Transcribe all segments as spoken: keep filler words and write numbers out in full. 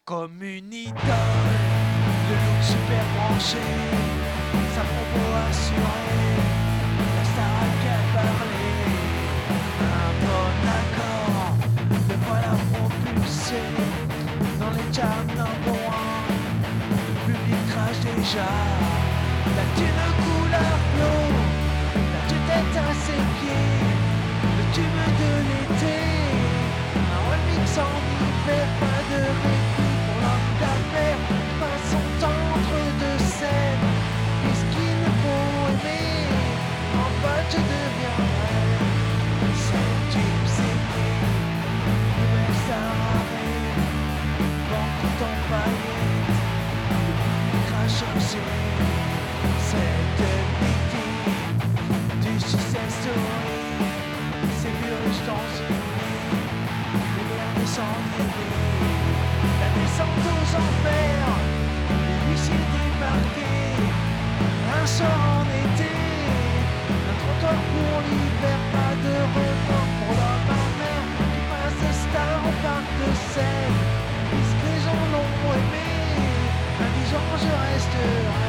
Comme une idole, le look super branché, sa propos assurée, la star qui a parlé, un bon accord, le voilà propulsé, dans les charts number one, le public crache déjà, la thune couleur flow, la tue-tête à ses pieds, le tube de l'été, un remix en hiver, pas de répit. D'affaires passe son temps entre deux scènes. Puisqu'il faut aimer, en fait je deviendrai celle du cédé. Nouvelle star arrive, banque en paillettes, le public crache aussi. Cette victime du success story, c'est virus dans une nuit, les verres descendent. La descente aux enfers, les huissiers débarqués, un soir en été, un trottoir pour l'hiver, pas de repos pour l'homme en mer qui passe de star au parc de Seine, puisque les gens l'ont aimé, indigent je resterai.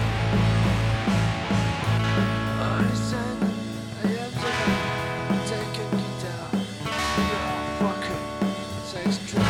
Oh, listen, I am the man, take a guitar, you're fucker, c'est extreme.